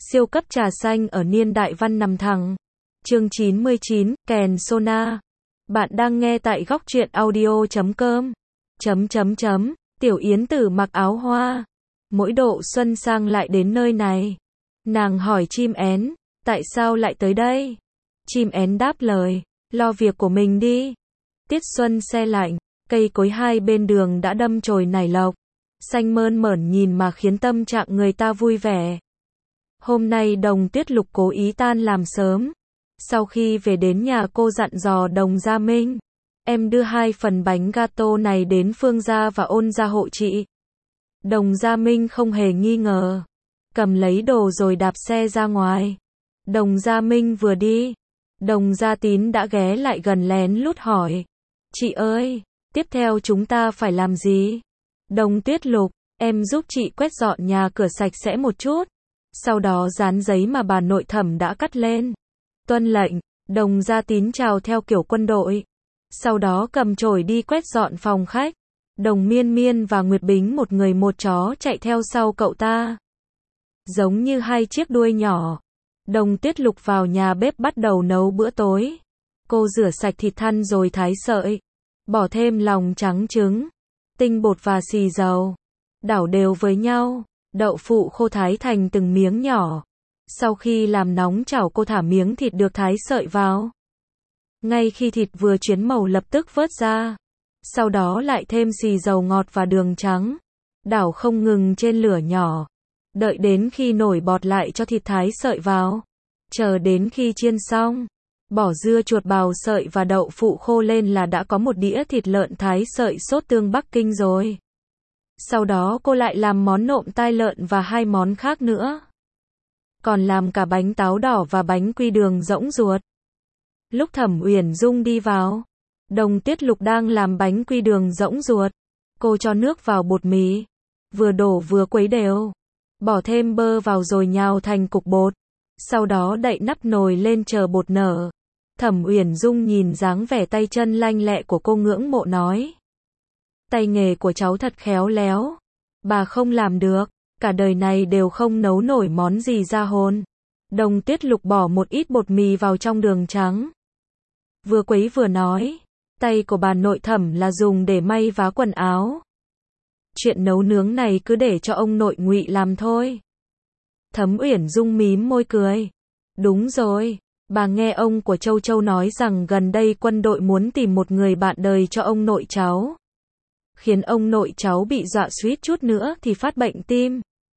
Siêu cấp trà xanh ở niên đại văn nằm thẳng. Chương 99, kèn Sona. Bạn đang nghe tại góc truyện audio.com. Tiểu Yến Tử mặc áo hoa. Mỗi độ xuân sang lại đến nơi này. Nàng hỏi chim én, tại sao lại tới đây? Chim én đáp lời, lo việc của mình đi. Tiết xuân se lạnh, cây cối hai bên đường đã đâm chồi nảy lộc. Xanh mơn mởn nhìn mà khiến tâm trạng người ta vui vẻ. Hôm nay Đồng Tuyết Lục cố ý tan làm sớm. Sau khi về đến nhà cô dặn dò Đồng Gia Minh. Em đưa 2 phần bánh gato này đến Phương Gia và Ôn Gia hộ chị. Đồng Gia Minh không hề nghi ngờ. Cầm lấy đồ rồi đạp xe ra ngoài. Đồng Gia Minh vừa đi. Đồng Gia Tín đã ghé lại gần lén lút hỏi. Chị ơi, tiếp theo chúng ta phải làm gì? Đồng Tuyết Lục, em giúp chị quét dọn nhà cửa sạch sẽ một chút. Sau đó dán giấy mà bà nội Thẩm đã cắt lên. Tuân lệnh, Đồng Gia Tín chào theo kiểu quân đội. Sau đó cầm chổi đi quét dọn phòng khách. Đồng Miên Miên và Nguyệt Bính một người một chó chạy theo sau cậu ta. Giống như 2 chiếc đuôi nhỏ. Đồng Tuyết Lục vào nhà bếp bắt đầu nấu bữa tối. Cô rửa sạch thịt thăn rồi thái sợi. Bỏ thêm lòng trắng trứng, tinh bột và xì dầu. Đảo đều với nhau. Đậu phụ khô thái thành từng miếng nhỏ. Sau khi làm nóng chảo cô thả miếng thịt được thái sợi vào. Ngay khi thịt vừa chuyển màu lập tức vớt ra. Sau đó lại thêm xì dầu ngọt và đường trắng. Đảo không ngừng trên lửa nhỏ. Đợi đến khi nổi bọt lại cho thịt thái sợi vào. Chờ đến khi chiên xong. Bỏ dưa chuột bào sợi và đậu phụ khô lên là đã có một đĩa thịt lợn thái sợi sốt tương Bắc Kinh rồi. Sau đó cô lại làm món nộm tai lợn và 2 món khác nữa. Còn làm cả bánh táo đỏ và bánh quy đường rỗng ruột. Lúc Thẩm Uyển Dung đi vào, Đồng Tuyết Lục đang làm bánh quy đường rỗng ruột. Cô cho nước vào bột mì, vừa đổ vừa khuấy đều. Bỏ thêm bơ vào rồi nhào thành cục bột. Sau đó đậy nắp nồi lên chờ bột nở. Thẩm Uyển Dung nhìn dáng vẻ tay chân lanh lẹ của cô ngưỡng mộ nói. Tay nghề của cháu thật khéo léo. Bà không làm được, cả đời này đều không nấu nổi món gì ra hồn. Đồng Tuyết Lục bỏ một ít bột mì vào trong đường trắng. Vừa quấy vừa nói, tay của bà nội Thẩm là dùng để may vá quần áo. Chuyện nấu nướng này cứ để cho ông nội Ngụy làm thôi. Thẩm Uyển Dung mím môi cười. Đúng rồi, bà nghe ông của Châu Châu nói rằng gần đây quân đội muốn tìm một người bạn đời cho ông nội cháu. Khiến ông nội cháu bị dọa suýt chút nữa thì phát bệnh tim.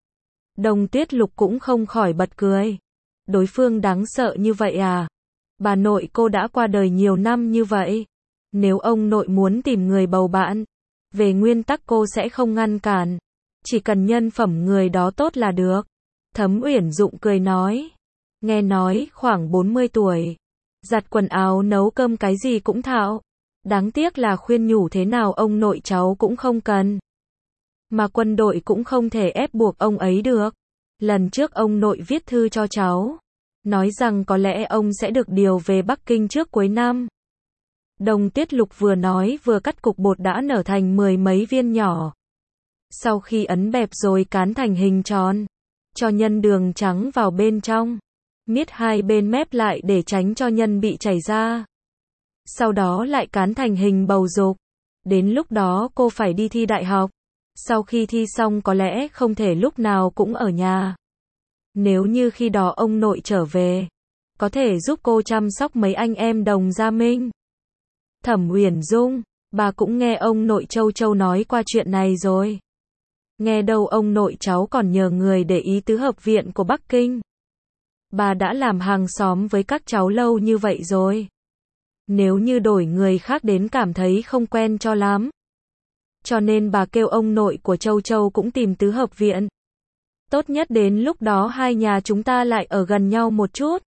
Đồng Tuyết Lục cũng không khỏi bật cười. Đối phương đáng sợ như vậy à? Bà nội cô đã qua đời nhiều năm như vậy. Nếu ông nội muốn tìm người bầu bạn, về nguyên tắc cô sẽ không ngăn cản. Chỉ cần nhân phẩm người đó tốt là được. Thẩm Uyển Dụng cười nói. Nghe nói khoảng 40 tuổi. Giặt quần áo nấu cơm cái gì cũng thạo. Đáng tiếc là khuyên nhủ thế nào ông nội cháu cũng không cần. Mà quân đội cũng không thể ép buộc ông ấy được. Lần trước ông nội viết thư cho cháu. Nói rằng có lẽ ông sẽ được điều về Bắc Kinh trước cuối năm. Đồng Tuyết Lục vừa nói vừa cắt cục bột đã nở thành 10 mấy viên nhỏ. Sau khi ấn bẹp rồi cán thành hình tròn. Cho nhân đường trắng vào bên trong. Miết 2 bên mép lại để tránh cho nhân bị chảy ra. Sau đó lại cán thành hình bầu dục. Đến lúc đó cô phải đi thi đại học. Sau khi thi xong có lẽ không thể lúc nào cũng ở nhà. Nếu như khi đó ông nội trở về, có thể giúp cô chăm sóc mấy anh em Đồng Gia Minh. Thẩm Uyển Dung, bà cũng nghe ông nội Châu Châu nói qua chuyện này rồi. Nghe đâu ông nội cháu còn nhờ người để ý tứ hợp viện của Bắc Kinh. Bà đã làm hàng xóm với các cháu lâu như vậy rồi. Nếu như đổi người khác đến cảm thấy không quen cho lắm. Cho nên bà kêu ông nội của Châu Châu cũng tìm tứ hợp viện. Tốt nhất đến lúc đó 2 nhà chúng ta lại ở gần nhau một chút.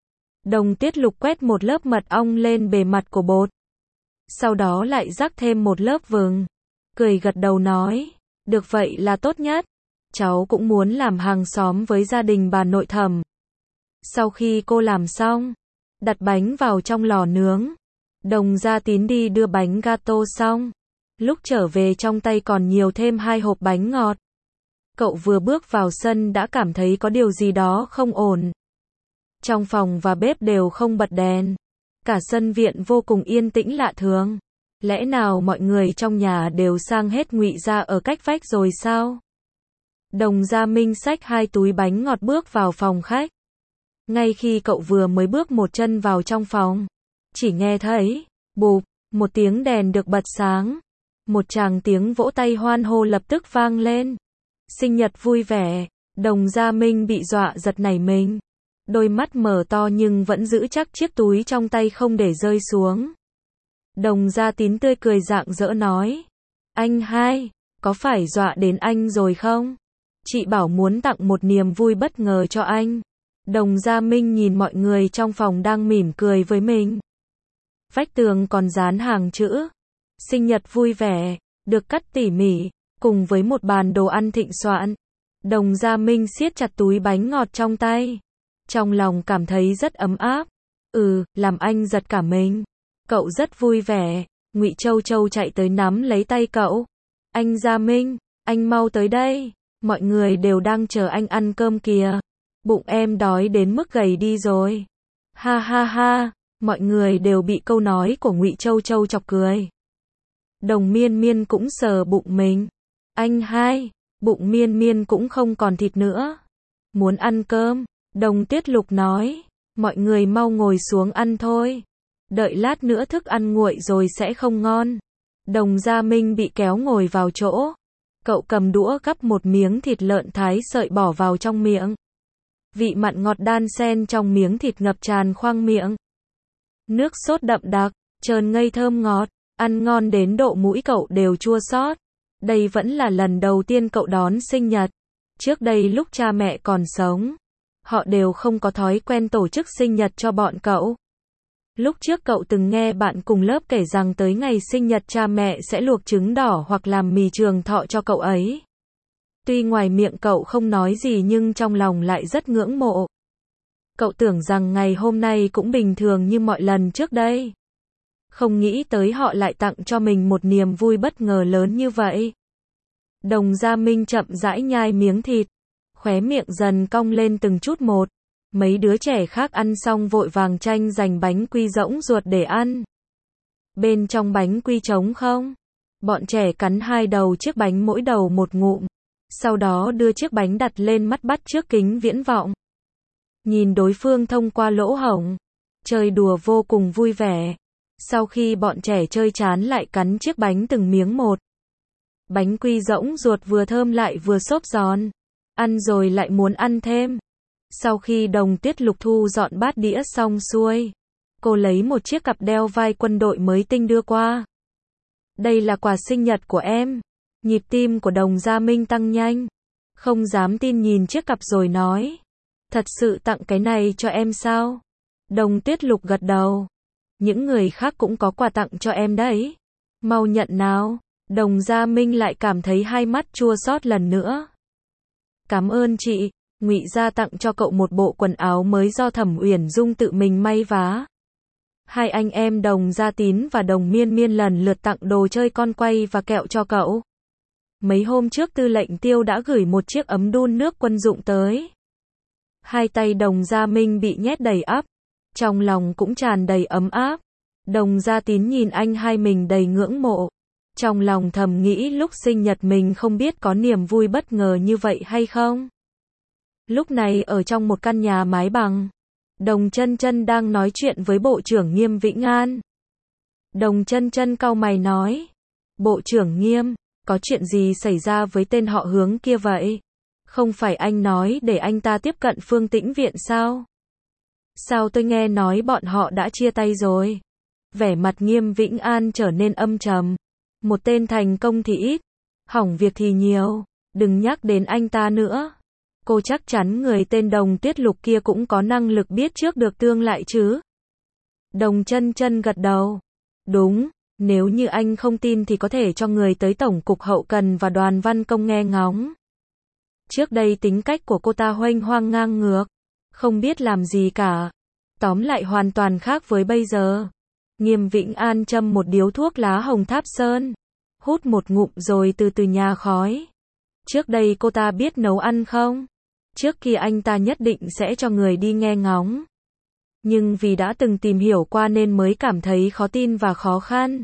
Đồng Tuyết Lục quét một lớp mật ong lên bề mặt của bột. Sau đó lại rắc thêm một lớp vừng. Cười gật đầu nói. Được vậy là tốt nhất. Cháu cũng muốn làm hàng xóm với gia đình bà nội Thẩm. Sau khi cô làm xong, đặt bánh vào trong lò nướng. Đồng Gia Tín đi đưa bánh gato xong. Lúc trở về trong tay còn nhiều thêm 2 hộp bánh ngọt. Cậu vừa bước vào sân đã cảm thấy có điều gì đó không ổn. Trong phòng và bếp đều không bật đèn. Cả sân viện vô cùng yên tĩnh lạ thường. Lẽ nào mọi người trong nhà đều sang hết Ngụy gia ở cách vách rồi sao? Đồng Gia Minh xách 2 túi bánh ngọt bước vào phòng khách. Ngay khi cậu vừa mới bước một chân vào trong phòng, chỉ nghe thấy, bụp, một tiếng đèn được bật sáng. Một tràng tiếng vỗ tay hoan hô lập tức vang lên. Sinh nhật vui vẻ, Đồng Gia Minh bị dọa giật nảy mình. Đôi mắt mở to nhưng vẫn giữ chắc chiếc túi trong tay không để rơi xuống. Đồng Gia Tín tươi cười rạng rỡ nói. Anh hai, có phải dọa đến anh rồi không? Chị bảo muốn tặng một niềm vui bất ngờ cho anh. Đồng Gia Minh nhìn mọi người trong phòng đang mỉm cười với mình. Vách tường còn dán hàng chữ. Sinh nhật vui vẻ, được cắt tỉ mỉ, cùng với một bàn đồ ăn thịnh soạn. Đồng Gia Minh siết chặt túi bánh ngọt trong tay. Trong lòng cảm thấy rất ấm áp. Làm anh giật cả mình. Cậu rất vui vẻ. Ngụy Châu Châu chạy tới nắm lấy tay cậu. Anh Gia Minh, anh mau tới đây. Mọi người đều đang chờ anh ăn cơm kìa. Bụng em đói đến mức gầy đi rồi. Ha ha ha, mọi người đều bị câu nói của Ngụy Châu Châu chọc cười. Đồng Miên Miên cũng sờ bụng mình. Anh hai, bụng Miên Miên cũng không còn thịt nữa. Muốn ăn cơm, Đồng Tuyết Lục nói. Mọi người mau ngồi xuống ăn thôi. Đợi lát nữa thức ăn nguội rồi sẽ không ngon. Đồng Gia Minh bị kéo ngồi vào chỗ. Cậu cầm đũa gắp một miếng thịt lợn thái sợi bỏ vào trong miệng. Vị mặn ngọt đan xen trong miếng thịt ngập tràn khoang miệng. Nước sốt đậm đặc, trơn ngây thơm ngọt, ăn ngon đến độ mũi cậu đều chua xót. Đây vẫn là lần đầu tiên cậu đón sinh nhật. Trước đây lúc cha mẹ còn sống, họ đều không có thói quen tổ chức sinh nhật cho bọn cậu. Lúc trước cậu từng nghe bạn cùng lớp kể rằng tới ngày sinh nhật cha mẹ sẽ luộc trứng đỏ hoặc làm mì trường thọ cho cậu ấy. Tuy ngoài miệng cậu không nói gì nhưng trong lòng lại rất ngưỡng mộ. Cậu tưởng rằng ngày hôm nay cũng bình thường như mọi lần trước đây. Không nghĩ tới họ lại tặng cho mình một niềm vui bất ngờ lớn như vậy. Đồng Gia Minh chậm rãi nhai miếng thịt, khóe miệng dần cong lên từng chút một. Mấy đứa trẻ khác ăn xong vội vàng tranh giành bánh quy rỗng ruột để ăn. Bên trong bánh quy trống không? Bọn trẻ cắn 2 đầu chiếc bánh mỗi đầu một ngụm. Sau đó đưa chiếc bánh đặt lên mắt bắt trước kính viễn vọng. Nhìn đối phương thông qua lỗ hổng. Chơi đùa vô cùng vui vẻ. Sau khi bọn trẻ chơi chán lại cắn chiếc bánh từng miếng một. Bánh quy rỗng ruột vừa thơm lại vừa xốp giòn. Ăn rồi lại muốn ăn thêm. Sau khi Đồng Tuyết Lục thu dọn bát đĩa xong xuôi, cô lấy một chiếc cặp đeo vai quân đội mới tinh đưa qua. Đây là quà sinh nhật của em. Nhịp tim của Đồng Gia Minh tăng nhanh. Không dám tin nhìn chiếc cặp rồi nói. Thật sự tặng cái này cho em sao? Đồng Tuyết Lục gật đầu. Những người khác cũng có quà tặng cho em đấy. Mau nhận nào. Đồng Gia Minh lại cảm thấy hai mắt chua xót lần nữa. Cảm ơn chị. Ngụy gia tặng cho cậu một bộ quần áo mới do Thẩm Uyển Dung tự mình may vá. Hai anh em Đồng Gia Tín và Đồng Miên Miên lần lượt tặng đồ chơi con quay và kẹo cho cậu. Mấy hôm trước Tư lệnh Tiêu đã gửi một chiếc ấm đun nước quân dụng tới. Hai tay Đồng Gia Minh bị nhét đầy ắp, trong lòng cũng tràn đầy ấm áp. Đồng Gia Tín nhìn anh hai mình đầy ngưỡng mộ. Trong lòng thầm nghĩ lúc sinh nhật mình không biết có niềm vui bất ngờ như vậy hay không. Lúc này ở trong một căn nhà mái bằng, Đồng Chân Chân đang nói chuyện với Bộ trưởng Nghiêm Vĩnh An. Đồng Chân Chân cau mày nói, Bộ trưởng Nghiêm, có chuyện gì xảy ra với tên họ Hướng kia vậy? Không phải anh nói để anh ta tiếp cận Phương Tĩnh Viện sao? Sao tôi nghe nói bọn họ đã chia tay rồi? Vẻ mặt Nghiêm Vĩnh An trở nên âm trầm. Một tên thành công thì ít, hỏng việc thì nhiều, đừng nhắc đến anh ta nữa. Cô chắc chắn người tên Đồng Tuyết Lục kia cũng có năng lực biết trước được tương lại chứ? Đồng Chân Chân gật đầu. Đúng, nếu như anh không tin thì có thể cho người tới Tổng cục Hậu cần và Đoàn Văn Công nghe ngóng. Trước đây tính cách của cô ta huênh hoang ngang ngược, không biết làm gì cả. Tóm lại hoàn toàn khác với bây giờ. Nghiêm Vĩnh An châm một điếu thuốc lá hồng Tháp Sơn, hút một ngụm rồi từ từ nhả khói. Trước đây cô ta biết nấu ăn không? Trước kia anh ta nhất định sẽ cho người đi nghe ngóng. Nhưng vì đã từng tìm hiểu qua nên mới cảm thấy khó tin và khó khăn.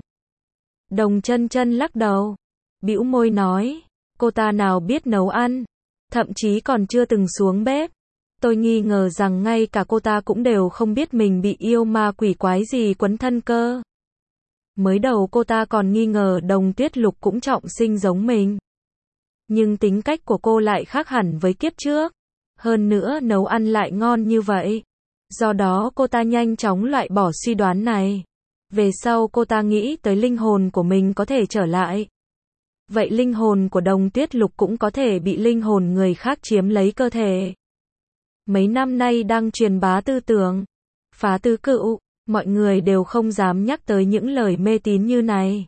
Đồng Chân Chân lắc đầu, bĩu môi nói, cô ta nào biết nấu ăn, thậm chí còn chưa từng xuống bếp. Tôi nghi ngờ rằng ngay cả cô ta cũng đều không biết mình bị yêu ma quỷ quái gì quấn thân cơ. Mới đầu cô ta còn nghi ngờ Đồng Tuyết Lục cũng trọng sinh giống mình. Nhưng tính cách của cô lại khác hẳn với kiếp trước. Hơn nữa nấu ăn lại ngon như vậy. Do đó cô ta nhanh chóng loại bỏ suy đoán này. Về sau cô ta nghĩ tới linh hồn của mình có thể trở lại. Vậy linh hồn của Đồng Tuyết Lục cũng có thể bị linh hồn người khác chiếm lấy cơ thể. Mấy năm nay đang truyền bá tư tưởng phá tứ cựu, mọi người đều không dám nhắc tới những lời mê tín như này.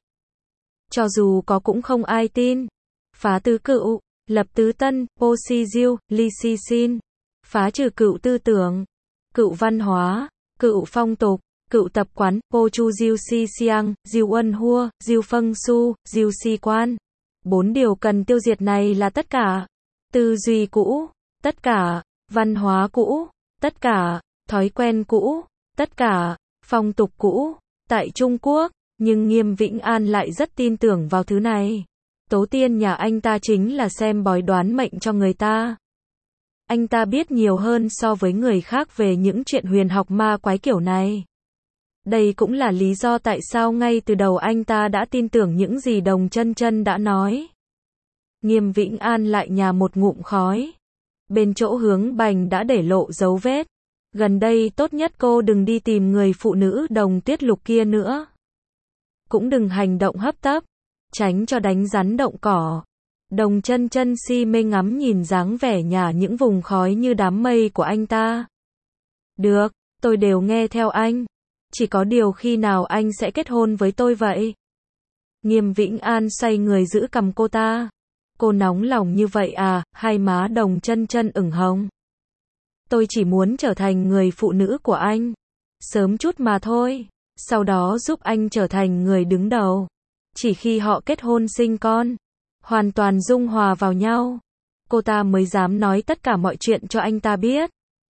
Cho dù có cũng không ai tin. Phá tứ cựu, lập tứ tân, po si diêu, ly si xin. Phá trừ cựu tư tưởng, cựu văn hóa, cựu phong tục, cựu tập quán, po chu diêu si siang, diêu ân hua, diêu phâng su, diêu si quan. 4 điều cần tiêu diệt này là tất cả tư duy cũ, tất cả văn hóa cũ, tất cả thói quen cũ, tất cả phong tục cũ tại Trung Quốc, nhưng Nghiêm Vĩnh An lại rất tin tưởng vào thứ này. Tố tiên nhà anh ta chính là xem bói đoán mệnh cho người ta. Anh ta biết nhiều hơn so với người khác về những chuyện huyền học ma quái kiểu này. Đây cũng là lý do tại sao ngay từ đầu anh ta đã tin tưởng những gì Đồng Chân Chân đã nói. Nghiêm Vĩnh An lại nhả một ngụm khói. Bên chỗ Hướng Bành đã để lộ dấu vết. Gần đây tốt nhất cô đừng đi tìm người phụ nữ Đồng Tuyết Lục kia nữa. Cũng đừng hành động hấp tấp, tránh cho đánh rắn động cỏ. Đồng Chân Chân si mê ngắm nhìn dáng vẻ nhả những vùng khói như đám mây của anh ta. Được, tôi đều nghe theo anh. Chỉ có điều khi nào anh sẽ kết hôn với tôi vậy? Nghiêm Vĩnh An xoay người giữ cằm cô ta. Cô nóng lòng như vậy à? Hai má Đồng Chân Chân ửng hồng. Tôi chỉ muốn trở thành người phụ nữ của anh. Sớm chút mà thôi. Sau đó giúp anh trở thành người đứng đầu. Chỉ khi họ kết hôn sinh con, hoàn toàn dung hòa vào nhau, cô ta mới dám nói tất cả mọi chuyện cho anh ta biết.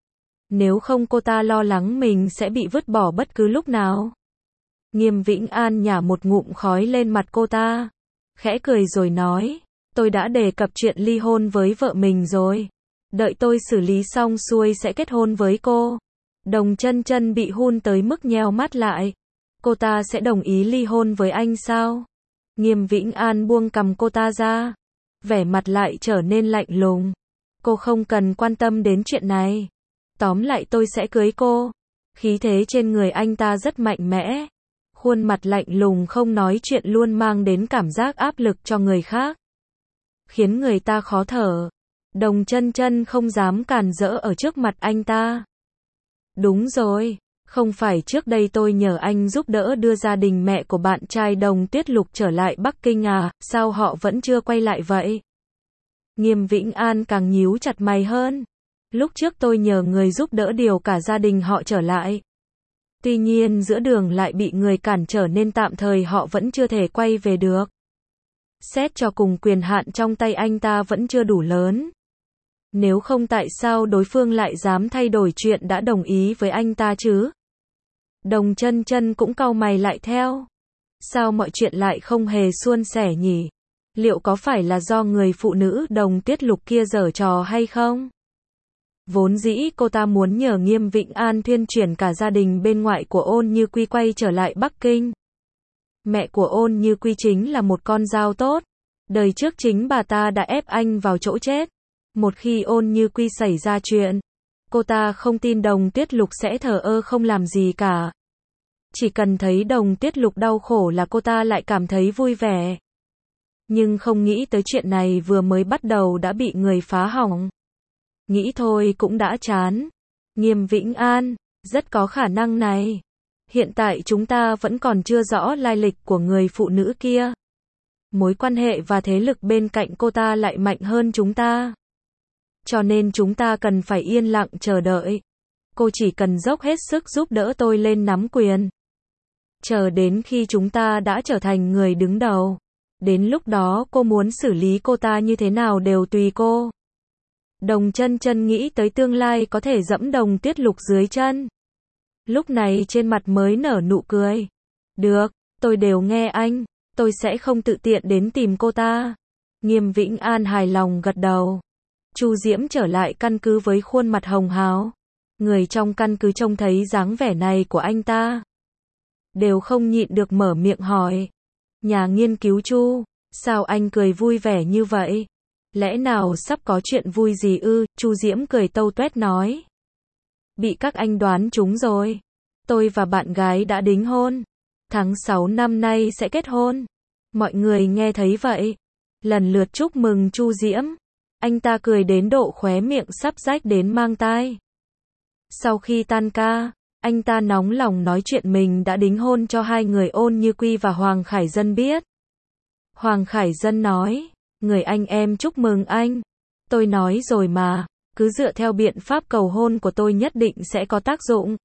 Nếu không cô ta lo lắng mình sẽ bị vứt bỏ bất cứ lúc nào. Nghiêm Vĩnh An nhả một ngụm khói lên mặt cô ta, khẽ cười rồi nói, tôi đã đề cập chuyện ly hôn với vợ mình rồi. Đợi tôi xử lý xong xuôi sẽ kết hôn với cô. Đồng Chân Chân bị hun tới mức nheo mắt lại. Cô ta sẽ đồng ý ly hôn với anh sao? Nghiêm Vĩnh An buông cằm cô ta ra. Vẻ mặt lại trở nên lạnh lùng. Cô không cần quan tâm đến chuyện này. Tóm lại tôi sẽ cưới cô. Khí thế trên người anh ta rất mạnh mẽ. Khuôn mặt lạnh lùng không nói chuyện luôn mang đến cảm giác áp lực cho người khác. Khiến người ta khó thở. Đồng Chân Chân không dám cản rỡ ở trước mặt anh ta. Đúng rồi. Không phải trước đây tôi nhờ anh giúp đỡ đưa gia đình mẹ của bạn trai Đồng Tuyết Lục trở lại Bắc Kinh à, sao họ vẫn chưa quay lại vậy? Nghiêm Vĩnh An càng nhíu chặt mày hơn. Lúc trước tôi nhờ người giúp đỡ điều cả gia đình họ trở lại. Tuy nhiên giữa đường lại bị người cản trở nên tạm thời họ vẫn chưa thể quay về được. Xét cho cùng quyền hạn trong tay anh ta vẫn chưa đủ lớn. Nếu không tại sao đối phương lại dám thay đổi chuyện đã đồng ý với anh ta chứ? Đồng Chân Chân cũng cau mày lại theo. Sao mọi chuyện lại không hề suôn sẻ nhỉ? Liệu có phải là do người phụ nữ Đồng Tuyết Lục kia giở trò hay không? Vốn dĩ cô ta muốn nhờ Nghiêm Vĩnh An thuyên chuyển cả gia đình bên ngoại của Ôn Như Quy quay trở lại Bắc Kinh. Mẹ của Ôn Như Quy chính là một con dao tốt. Đời trước chính bà ta đã ép anh vào chỗ chết. Một khi Ôn Như Quy xảy ra chuyện, cô ta không tin Đồng Tuyết Lục sẽ thờ ơ không làm gì cả. Chỉ cần thấy Đồng Tuyết Lục đau khổ là cô ta lại cảm thấy vui vẻ. Nhưng không nghĩ tới chuyện này vừa mới bắt đầu đã bị người phá hỏng. Nghĩ thôi cũng đã chán. Nghiêm Vĩnh An, rất có khả năng này. Hiện tại chúng ta vẫn còn chưa rõ lai lịch của người phụ nữ kia. Mối quan hệ và thế lực bên cạnh cô ta lại mạnh hơn chúng ta. Cho nên chúng ta cần phải yên lặng chờ đợi. Cô chỉ cần dốc hết sức giúp đỡ tôi lên nắm quyền. Chờ đến khi chúng ta đã trở thành người đứng đầu. Đến lúc đó cô muốn xử lý cô ta như thế nào đều tùy cô. Đồng Chân Chân nghĩ tới tương lai có thể dẫm Đồng Tuyết Lục dưới chân. Lúc này trên mặt mới nở nụ cười. Được, tôi đều nghe anh, tôi sẽ không tự tiện đến tìm cô ta. Nghiêm Vĩnh An hài lòng gật đầu. Chu Diễm trở lại căn cứ với khuôn mặt hồng hào. Người trong căn cứ trông thấy dáng vẻ này của anh ta, đều không nhịn được mở miệng hỏi. Nhà nghiên cứu Chu, sao anh cười vui vẻ như vậy? Lẽ nào sắp có chuyện vui gì ư? Chu Diễm cười tâu tuét nói. Bị các anh đoán trúng rồi. Tôi và bạn gái đã đính hôn. Tháng 6 năm nay sẽ kết hôn. Mọi người nghe thấy vậy, lần lượt chúc mừng Chu Diễm. Anh ta cười đến độ khóe miệng sắp rách đến mang tai. Sau khi tan ca, anh ta nóng lòng nói chuyện mình đã đính hôn cho hai người Ôn Như Quy và Hoàng Khải Dân biết. Hoàng Khải Dân nói, người anh em chúc mừng anh. Tôi nói rồi mà, cứ dựa theo biện pháp cầu hôn của tôi nhất định sẽ có tác dụng.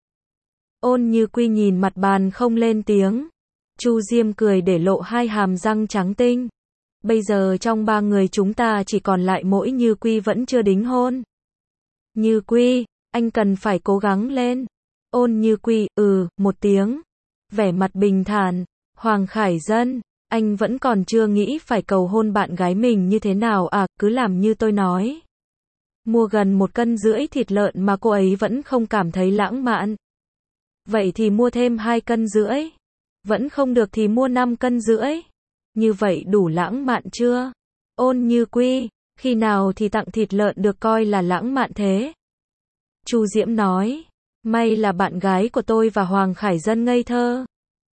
Ôn Như Quy nhìn mặt bàn không lên tiếng. Chu Diêm cười để lộ hai hàm răng trắng tinh. Bây giờ trong ba người chúng ta chỉ còn lại mỗi Như Quy vẫn chưa đính hôn. Như Quy, anh cần phải cố gắng lên. Ôn Như Quy, một tiếng. Vẻ mặt bình thản. Hoàng Khải Dân, anh vẫn còn chưa nghĩ phải cầu hôn bạn gái mình như thế nào à, cứ làm như tôi nói. Mua gần 1,5 cân thịt lợn mà cô ấy vẫn không cảm thấy lãng mạn. Vậy thì mua thêm 2,5 cân. Vẫn không được thì mua 5,5 cân. Như vậy đủ lãng mạn chưa? Ôn Như Quy, khi nào thì tặng thịt lợn được coi là lãng mạn thế? Chu Diễm nói, may là bạn gái của tôi và Hoàng Khải Dân ngây thơ.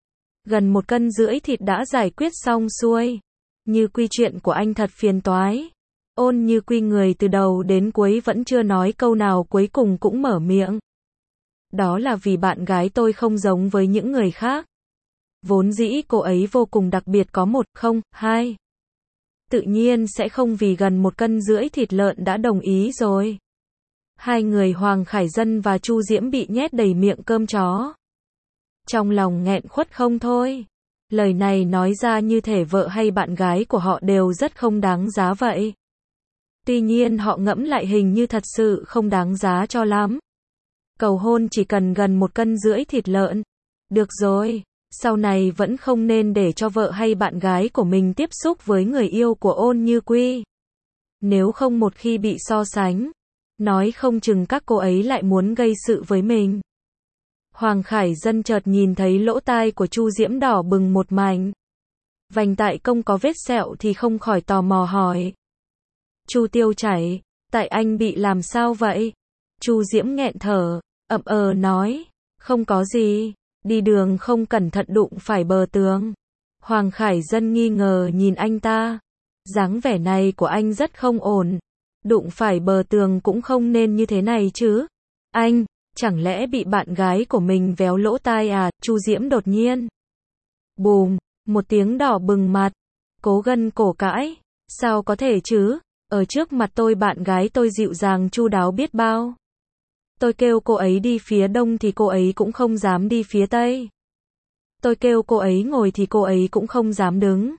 Gần 1,5 cân thịt đã giải quyết xong xuôi. Như Quy, chuyện của anh thật phiền toái. Ôn Như Quy người từ đầu đến cuối vẫn chưa nói câu nào, cuối cùng cũng mở miệng. Đó là vì bạn gái tôi không giống với những người khác. Vốn dĩ cô ấy vô cùng đặc biệt, có 1, không, 2. Tự nhiên sẽ không vì gần 1,5 cân thịt lợn đã đồng ý rồi. Hai người Hoàng Khải Dân và Chu Diễm bị nhét đầy miệng cơm chó. Trong lòng nghẹn khuất không thôi. Lời này nói ra như thể vợ hay bạn gái của họ đều rất không đáng giá vậy. Tuy nhiên họ ngẫm lại hình như thật sự không đáng giá cho lắm. Cầu hôn chỉ cần gần 1,5 cân thịt lợn. Được rồi, sau này vẫn không nên để cho vợ hay bạn gái của mình tiếp xúc với người yêu của Ôn Như Quy. Nếu không một khi bị so sánh, nói không chừng các cô ấy lại muốn gây sự với mình. Hoàng Khải Dân chợt nhìn thấy lỗ tai của Chu Diễm đỏ bừng một mảnh. Vành tai công có vết sẹo thì không khỏi tò mò hỏi. Chu Tiêu Chảy, tại anh bị làm sao vậy? Chu Diễm nghẹn thở, nói, không có gì, đi đường không cẩn thận đụng phải bờ tường. Hoàng Khải Dân nghi ngờ nhìn anh ta. Dáng vẻ này của anh rất không ổn. Đụng phải bờ tường cũng không nên như thế này chứ. Anh, chẳng lẽ bị bạn gái của mình véo lỗ tai à? Chu Diễm đột nhiên. Bùm, một tiếng đỏ bừng mặt. Cố gân cổ cãi. Sao có thể chứ? Ở trước mặt tôi bạn gái tôi dịu dàng chu đáo biết bao. Tôi kêu cô ấy đi phía đông thì cô ấy cũng không dám đi phía tây. Tôi kêu cô ấy ngồi thì cô ấy cũng không dám đứng.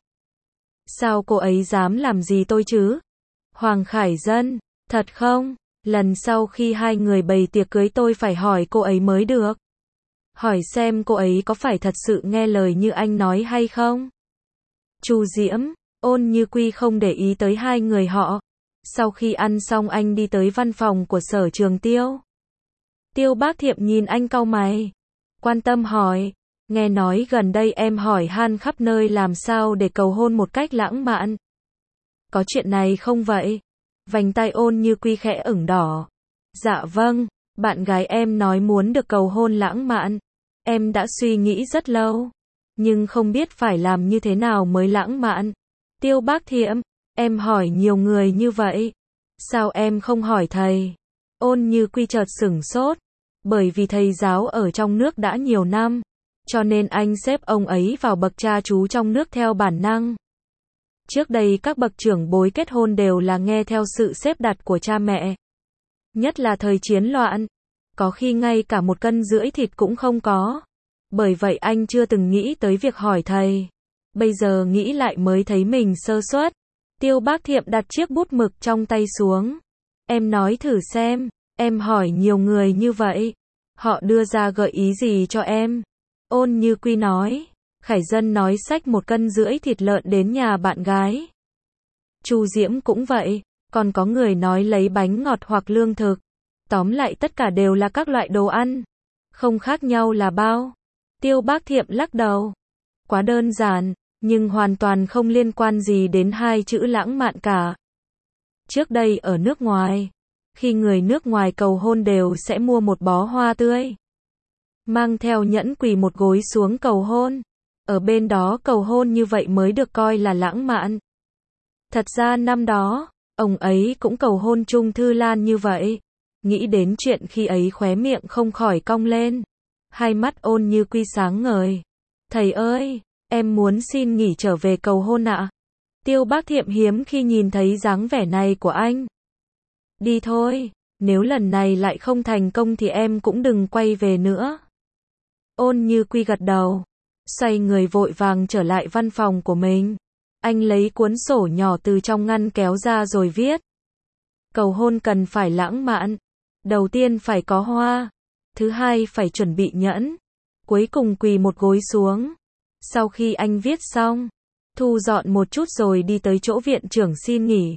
Sao cô ấy dám làm gì tôi chứ? Hoàng Khải Dân, thật không? Lần sau khi hai người bày tiệc cưới tôi phải hỏi cô ấy mới được. Hỏi xem cô ấy có phải thật sự nghe lời như anh nói hay không? Chu Diễm, Ôn Như Quy không để ý tới hai người họ. Sau khi ăn xong anh đi tới văn phòng của Sở Trường Tiêu. Tiêu Bác Thiệm nhìn anh cau mày. Quan tâm hỏi. Nghe nói gần đây em hỏi han khắp nơi làm sao để cầu hôn một cách lãng mạn. Có chuyện này không vậy? Vành tai Ôn Như Quy khẽ ửng đỏ. Dạ vâng, bạn gái em nói muốn được cầu hôn lãng mạn. Em đã suy nghĩ rất lâu. Nhưng không biết phải làm như thế nào mới lãng mạn. Tiêu Bác Thiệm, em hỏi nhiều người như vậy. Sao em không hỏi thầy? Ôn Như Quy chợt sửng sốt. Bởi vì thầy giáo ở trong nước đã nhiều năm. Cho nên anh xếp ông ấy vào bậc cha chú trong nước theo bản năng. Trước đây các bậc trưởng bối kết hôn đều là nghe theo sự xếp đặt của cha mẹ. Nhất là thời chiến loạn. Có khi ngay cả 1,5 cân thịt cũng không có. Bởi vậy anh chưa từng nghĩ tới việc hỏi thầy. Bây giờ nghĩ lại mới thấy mình sơ suất. Tiêu Bác Thiệm đặt chiếc bút mực trong tay xuống. Em nói thử xem, em hỏi nhiều người như vậy, họ đưa ra gợi ý gì cho em? Ôn Như Quy nói. Khải Dân nói xách 1,5 cân thịt lợn đến nhà bạn gái. Chu Diễm cũng vậy, còn có người nói lấy bánh ngọt hoặc lương thực. Tóm lại tất cả đều là các loại đồ ăn. Không khác nhau là bao. Tiêu Bác Thiệm lắc đầu. Quá đơn giản, nhưng hoàn toàn không liên quan gì đến 2 chữ lãng mạn cả. Trước đây ở nước ngoài, khi người nước ngoài cầu hôn đều sẽ mua một bó hoa tươi, mang theo nhẫn quỳ một gối xuống cầu hôn. Ở bên đó cầu hôn như vậy mới được coi là lãng mạn. Thật ra năm đó, ông ấy cũng cầu hôn Trung Thư Lan như vậy. Nghĩ đến chuyện khi ấy khóe miệng không khỏi cong lên. Hai mắt Ôn Như Quy sáng ngời. Thầy ơi, em muốn xin nghỉ trở về cầu hôn ạ. Tiêu Bác Thiệm hiếm khi nhìn thấy dáng vẻ này của anh. Đi thôi, nếu lần này lại không thành công thì em cũng đừng quay về nữa. Ôn Như Quy gật đầu, xoay người vội vàng trở lại văn phòng của mình. Anh lấy cuốn sổ nhỏ từ trong ngăn kéo ra rồi viết. Cầu hôn cần phải lãng mạn. Đầu tiên phải có hoa. Thứ hai phải chuẩn bị nhẫn. Cuối cùng quỳ một gối xuống. Sau khi anh viết xong, thu dọn một chút rồi đi tới chỗ viện trưởng xin nghỉ.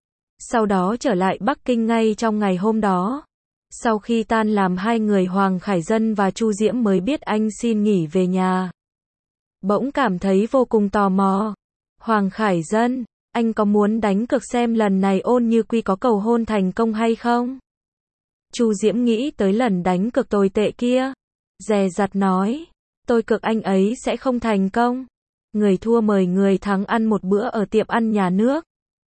Sau đó trở lại Bắc Kinh ngay trong ngày hôm đó. Sau khi tan làm hai người Hoàng Khải Dân và Chu Diễm mới biết anh xin nghỉ về nhà. Bỗng cảm thấy vô cùng tò mò. Hoàng Khải Dân, anh có muốn đánh cược xem lần này Ôn Như Quy có cầu hôn thành công hay không? Chu Diễm nghĩ tới lần đánh cược tồi tệ kia. Dè dặt nói, tôi cược anh ấy sẽ không thành công. Người thua mời người thắng ăn một bữa ở tiệm ăn nhà nước.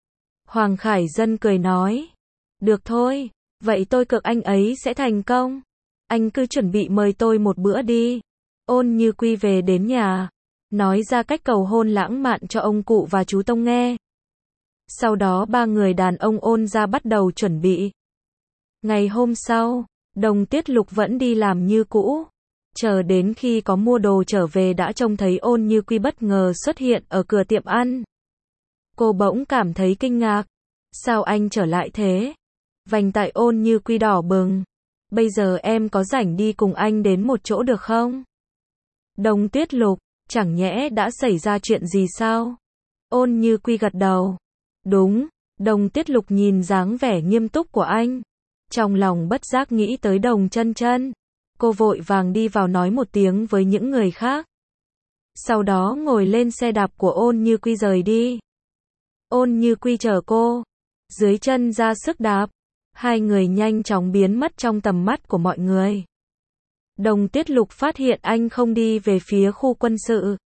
Hoàng Khải Dân cười nói, được thôi, vậy tôi cược anh ấy sẽ thành công. Anh cứ chuẩn bị mời tôi một bữa đi. Ôn Như Quy về đến nhà, nói ra cách cầu hôn lãng mạn cho ông cụ và chú Tông nghe. Sau đó ba người đàn ông Ôn ra bắt đầu chuẩn bị. Ngày hôm sau, Đồng Tiết Lục vẫn đi làm như cũ. Chờ đến khi có mua đồ trở về đã trông thấy Ôn Như Quy bất ngờ xuất hiện ở cửa tiệm ăn. Cô bỗng cảm thấy kinh ngạc. Sao anh trở lại thế? Vành tai Ôn Như Quy đỏ bừng. Bây giờ em có rảnh đi cùng anh đến một chỗ được không? Đồng Tiết Lục, chẳng nhẽ đã xảy ra chuyện gì sao? Ôn Như Quy gật đầu. Đúng. Đồng Tiết Lục nhìn dáng vẻ nghiêm túc của anh, trong lòng bất giác nghĩ tới Đồng Chân Chân. Cô vội vàng đi vào nói một tiếng với những người khác. Sau đó ngồi lên xe đạp của Ôn Như Quy rời đi. Ôn Như Quy chờ cô, dưới chân ra sức đạp. Hai người nhanh chóng biến mất trong tầm mắt của mọi người. Đồng Tiết Lục phát hiện anh không đi về phía khu quân sự.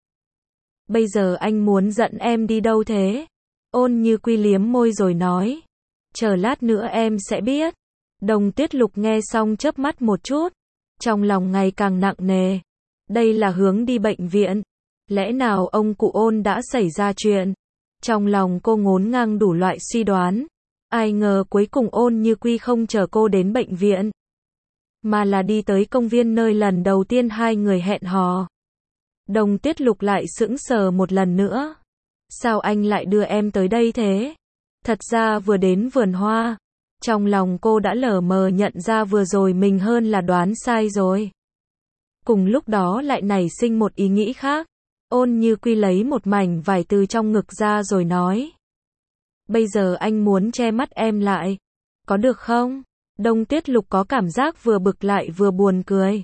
Bây giờ anh muốn dẫn em đi đâu thế? Ôn Như Quy liếm môi rồi nói. Chờ lát nữa em sẽ biết. Đồng Tiết Lục nghe xong chớp mắt một chút. Trong lòng ngày càng nặng nề. Đây là hướng đi bệnh viện. Lẽ nào ông cụ Ôn đã xảy ra chuyện? Trong lòng cô ngổn ngang đủ loại suy đoán. Ai ngờ cuối cùng Ôn Như Quy không chở cô đến bệnh viện, mà là đi tới công viên nơi lần đầu tiên hai người hẹn hò. Đồng Tiết Lục lại sững sờ một lần nữa. Sao anh lại đưa em tới đây thế? Thật ra vừa đến vườn hoa, trong lòng cô đã lờ mờ nhận ra vừa rồi mình hơn là đoán sai rồi. Cùng lúc đó lại nảy sinh một ý nghĩ khác. Ôn Như Quy lấy một mảnh vải từ trong ngực ra rồi nói. Bây giờ anh muốn che mắt em lại. Có được không? Đồng Tiết Lục có cảm giác vừa bực lại vừa buồn cười.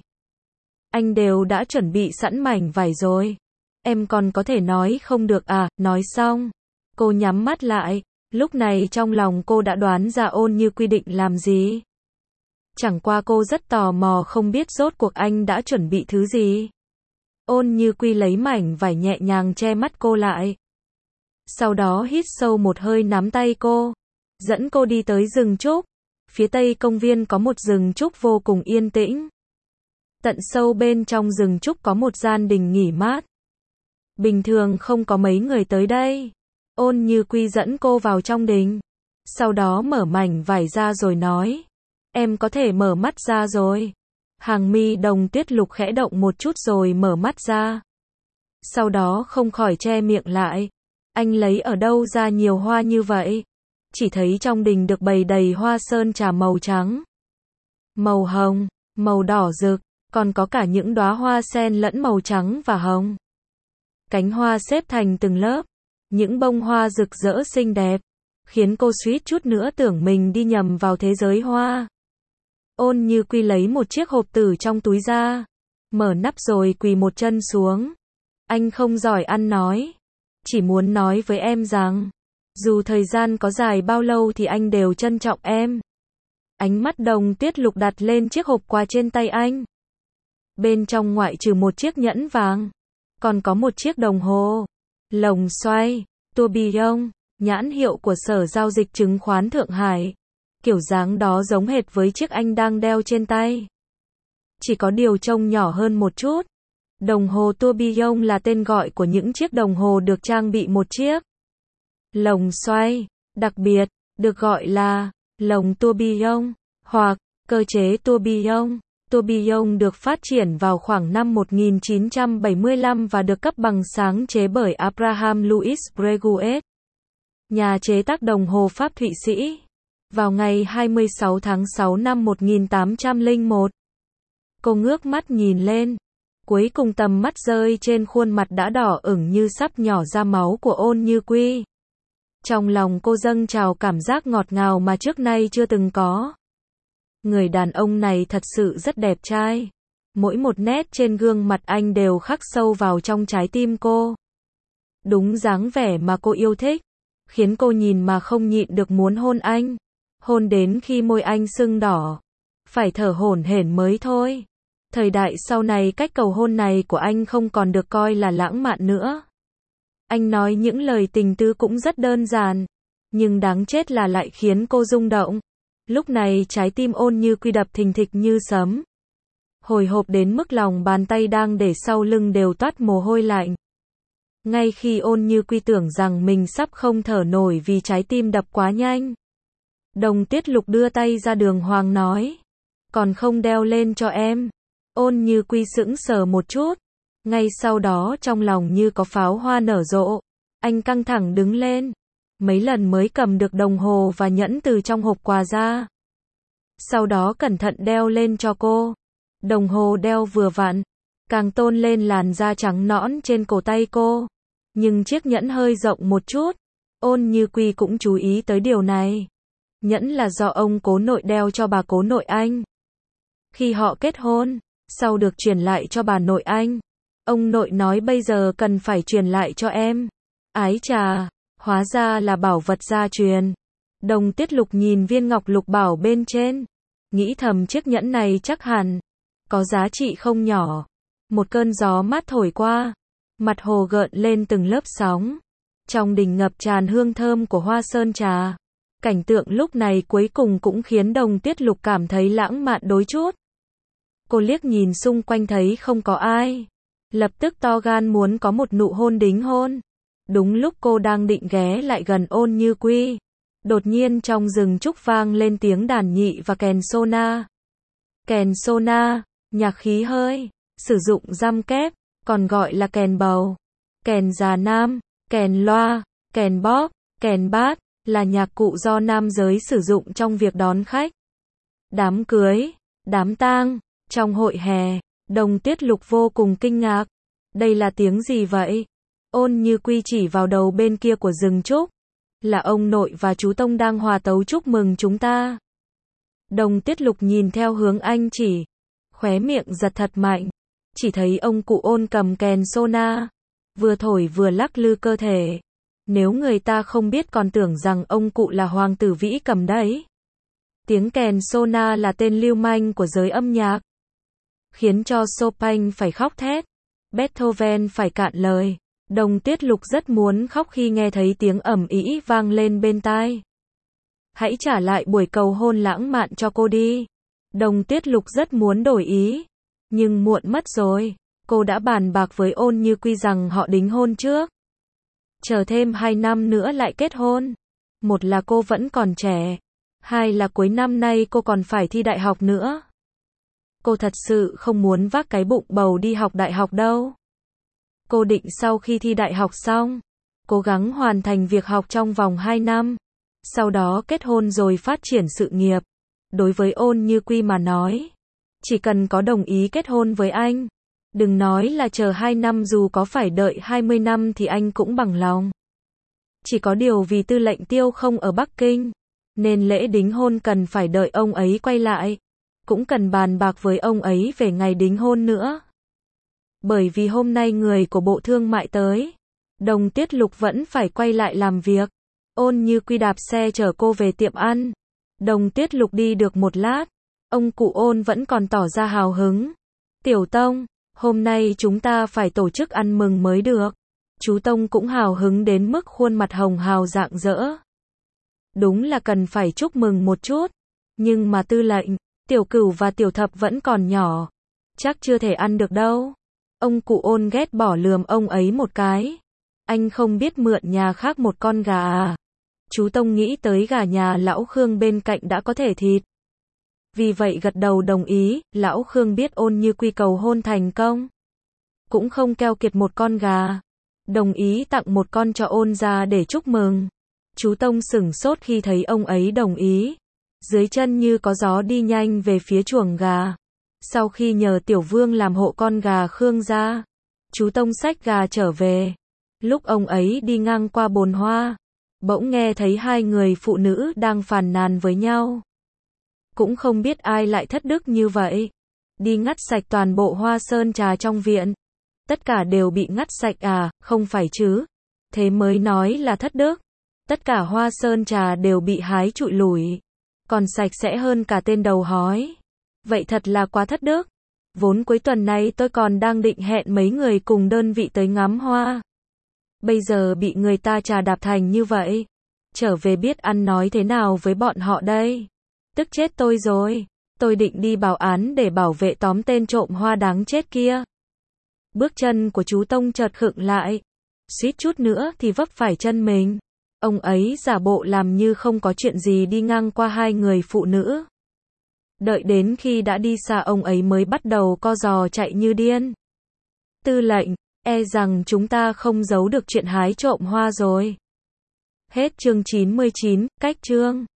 Anh đều đã chuẩn bị sẵn mảnh vải rồi. Em còn có thể nói không được à? Nói xong, cô nhắm mắt lại. Lúc này trong lòng cô đã đoán ra Ôn Như Quy định làm gì. Chẳng qua cô rất tò mò không biết rốt cuộc anh đã chuẩn bị thứ gì. Ôn Như Quy lấy mảnh vải nhẹ nhàng che mắt cô lại. Sau đó hít sâu một hơi nắm tay cô, dẫn cô đi tới rừng trúc. Phía tây công viên có một rừng trúc vô cùng yên tĩnh. Tận sâu bên trong rừng trúc có một gian đình nghỉ mát. Bình thường không có mấy người tới đây. Ôn Như Quy dẫn cô vào trong đình. Sau đó mở mảnh vải ra rồi nói. Em có thể mở mắt ra rồi. Hàng mi Đồng Tiết Lục khẽ động một chút rồi mở mắt ra. Sau đó không khỏi che miệng lại. Anh lấy ở đâu ra nhiều hoa như vậy? Chỉ thấy trong đình được bày đầy hoa sơn trà màu trắng, màu hồng, màu đỏ rực, còn có cả những đóa hoa sen lẫn màu trắng và hồng. Cánh hoa xếp thành từng lớp, những bông hoa rực rỡ xinh đẹp, khiến cô suýt chút nữa tưởng mình đi nhầm vào thế giới hoa. Ôn Như Quy lấy một chiếc hộp tử trong túi ra, mở nắp rồi quỳ một chân xuống. Anh không giỏi ăn nói, chỉ muốn nói với em rằng, dù thời gian có dài bao lâu thì anh đều trân trọng em. Ánh mắt Đồng Tuyết Lục đặt lên chiếc hộp quà trên tay anh. Bên trong ngoại trừ một chiếc nhẫn vàng, còn có một chiếc đồng hồ lồng xoay, tourbillon, nhãn hiệu của Sở Giao dịch Chứng khoán Thượng Hải. Kiểu dáng đó giống hệt với chiếc anh đang đeo trên tay. Chỉ có điều trông nhỏ hơn một chút. Đồng hồ tourbillon là tên gọi của những chiếc đồng hồ được trang bị một chiếc lồng xoay, đặc biệt, được gọi là lồng tourbillon, hoặc cơ chế tourbillon. Tourbillon được phát triển vào khoảng năm 1975 và được cấp bằng sáng chế bởi Abraham Louis Breguet, nhà chế tác đồng hồ Pháp Thụy Sĩ, vào ngày 26 tháng 6 năm 1801. Cô ngước mắt nhìn lên, cuối cùng tầm mắt rơi trên khuôn mặt đã đỏ ửng như sắp nhỏ ra máu của Ôn Như Quy. Trong lòng cô dâng trào cảm giác ngọt ngào mà trước nay chưa từng có. Người đàn ông này thật sự rất đẹp trai. Mỗi một nét trên gương mặt anh đều khắc sâu vào trong trái tim cô. Đúng dáng vẻ mà cô yêu thích, khiến cô nhìn mà không nhịn được muốn hôn anh. Hôn đến khi môi anh sưng đỏ, phải thở hổn hển mới thôi. Thời đại sau này cách cầu hôn này của anh không còn được coi là lãng mạn nữa. Anh nói những lời tình tứ cũng rất đơn giản, nhưng đáng chết là lại khiến cô rung động. Lúc này trái tim Ôn Như Quy đập thình thịch như sấm. Hồi hộp đến mức lòng bàn tay đang để sau lưng đều toát mồ hôi lạnh. Ngay khi Ôn Như Quy tưởng rằng mình sắp không thở nổi vì trái tim đập quá nhanh, Đồng Tuyết Lục đưa tay ra đường hoàng nói, còn không đeo lên cho em. Ôn Như Quy sững sờ một chút, ngay sau đó trong lòng như có pháo hoa nở rộ, anh căng thẳng đứng lên, mấy lần mới cầm được đồng hồ và nhẫn từ trong hộp quà ra. Sau đó cẩn thận đeo lên cho cô. Đồng hồ đeo vừa vặn, càng tôn lên làn da trắng nõn trên cổ tay cô. Nhưng chiếc nhẫn hơi rộng một chút. Ôn Như Quy cũng chú ý tới điều này. Nhẫn là do ông cố nội đeo cho bà cố nội anh. Khi họ kết hôn, sau được truyền lại cho bà nội anh. Ông nội nói bây giờ cần phải truyền lại cho em. Ái chà, hóa ra là bảo vật gia truyền. Đồng Tuyết Lục nhìn viên ngọc lục bảo bên trên, nghĩ thầm chiếc nhẫn này chắc hẳn có giá trị không nhỏ. Một cơn gió mát thổi qua, mặt hồ gợn lên từng lớp sóng. Trong đình ngập tràn hương thơm của hoa sơn trà. Cảnh tượng lúc này cuối cùng cũng khiến Đồng Tuyết Lục cảm thấy lãng mạn đôi chút. Cô liếc nhìn xung quanh thấy không có ai, lập tức to gan muốn có một nụ hôn đính hôn. Đúng lúc cô đang định ghé lại gần Ôn Như Quy, đột nhiên trong rừng trúc vang lên tiếng đàn nhị và kèn sona. Kèn sona, nhạc khí hơi, sử dụng dăm kép, còn gọi là kèn bầu, kèn già nam, kèn loa, kèn bóp, kèn bát, là nhạc cụ do nam giới sử dụng trong việc đón khách, đám cưới, đám tang, trong hội hè. Đồng Tuyết Lục vô cùng kinh ngạc. Đây là tiếng gì vậy? Ôn Như Quy chỉ vào đầu bên kia của rừng trúc. Là ông nội và chú Tông đang hòa tấu chúc mừng chúng ta. Đồng Tuyết Lục nhìn theo hướng anh chỉ, khóe miệng giật thật mạnh. Chỉ thấy ông cụ Ôn cầm kèn sona, vừa thổi vừa lắc lư cơ thể. Nếu người ta không biết còn tưởng rằng ông cụ là hoàng tử vĩ cầm đấy. Tiếng kèn sona là tên lưu manh của giới âm nhạc, khiến cho Chopin phải khóc thét, Beethoven phải cạn lời. Đồng Tuyết Lục rất muốn khóc khi nghe thấy tiếng ầm ĩ vang lên bên tai. Hãy trả lại buổi cầu hôn lãng mạn cho cô đi. Đồng Tuyết Lục rất muốn đổi ý, nhưng muộn mất rồi. Cô đã bàn bạc với Ôn Như Quy rằng họ đính hôn trước, chờ thêm 2 năm nữa lại kết hôn. Một là cô vẫn còn trẻ, hai là cuối năm nay cô còn phải thi đại học nữa. Cô thật sự không muốn vác cái bụng bầu đi học đại học đâu. Cô định sau khi thi đại học xong, cố gắng hoàn thành việc học trong vòng 2 năm, sau đó kết hôn rồi phát triển sự nghiệp. Đối với Ôn Như Quy mà nói, chỉ cần có đồng ý kết hôn với anh, đừng nói là chờ 2 năm, dù có phải đợi 20 năm thì anh cũng bằng lòng. Chỉ có điều vì tư lệnh Tiêu không ở Bắc Kinh, nên lễ đính hôn cần phải đợi ông ấy quay lại, cũng cần bàn bạc với ông ấy về ngày đính hôn nữa. Bởi vì hôm nay người của Bộ Thương mại tới, Đồng Tiết Lục vẫn phải quay lại làm việc. Ôn Như Quy đạp xe chở cô về tiệm ăn. Đồng Tiết Lục đi được một lát, ông cụ Ôn vẫn còn tỏ ra hào hứng. Tiểu Tông, hôm nay chúng ta phải tổ chức ăn mừng mới được. Chú Tông cũng hào hứng đến mức khuôn mặt hồng hào rạng rỡ. Đúng là cần phải chúc mừng một chút, nhưng mà Tư lệnh, Tiểu Cửu và Tiểu Thập vẫn còn nhỏ, chắc chưa thể ăn được đâu. Ông cụ Ôn ghét bỏ lườm ông ấy một cái. Anh không biết mượn nhà khác một con gà à? Chú Tông nghĩ tới gà nhà lão Khương bên cạnh đã có thể thịt. Vì vậy gật đầu đồng ý. Lão Khương biết Ôn Như Quy cầu hôn thành công, cũng không keo kiệt một con gà, đồng ý tặng một con cho Ôn gia để chúc mừng. Chú Tông sửng sốt khi thấy ông ấy đồng ý, dưới chân như có gió đi nhanh về phía chuồng gà. Sau khi nhờ Tiểu Vương làm hộ con gà Khương gia, chú Tông xách gà trở về. Lúc ông ấy đi ngang qua bồn hoa, bỗng nghe thấy hai người phụ nữ đang phàn nàn với nhau. Cũng không biết ai lại thất đức như vậy, đi ngắt sạch toàn bộ hoa sơn trà trong viện. Tất cả đều bị ngắt sạch à? Không phải chứ, thế mới nói là thất đức. Tất cả hoa sơn trà đều bị hái trụi lủi, còn sạch sẽ hơn cả tên đầu hói. Vậy thật là quá thất đức. Vốn cuối tuần này tôi còn đang định hẹn mấy người cùng đơn vị tới ngắm hoa, bây giờ bị người ta trà đạp thành như vậy. Trở về biết ăn nói thế nào với bọn họ đây. Tức chết tôi rồi. Tôi định đi báo án để bảo vệ tóm tên trộm hoa đáng chết kia. Bước chân của chú Tông chợt khựng lại, suýt chút nữa thì vấp phải chân mình. Ông ấy giả bộ làm như không có chuyện gì đi ngang qua hai người phụ nữ. Đợi đến khi đã đi xa ông ấy mới bắt đầu co giò chạy như điên. Tư lệnh, e rằng chúng ta không giấu được chuyện hái trộm hoa rồi. Hết chương 99, cách chương.